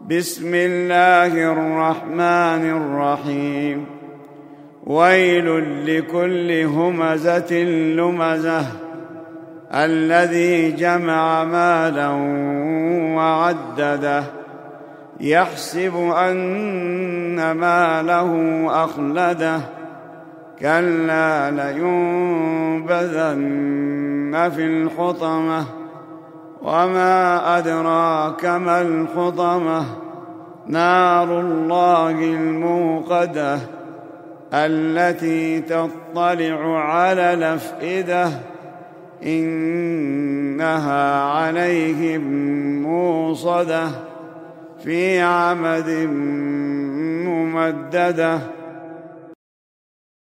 بسم الله الرحمن الرحيم ويل لكل همزة لمزة الذي جمع مالا وعدده يحسب أن ماله أخلده كلا لينبذن في الحطمة وما أدراك ما الحطمة نار الله الموقدة التي تطلع على الأفئدة إنها عليهم موصدة في عمد ممددة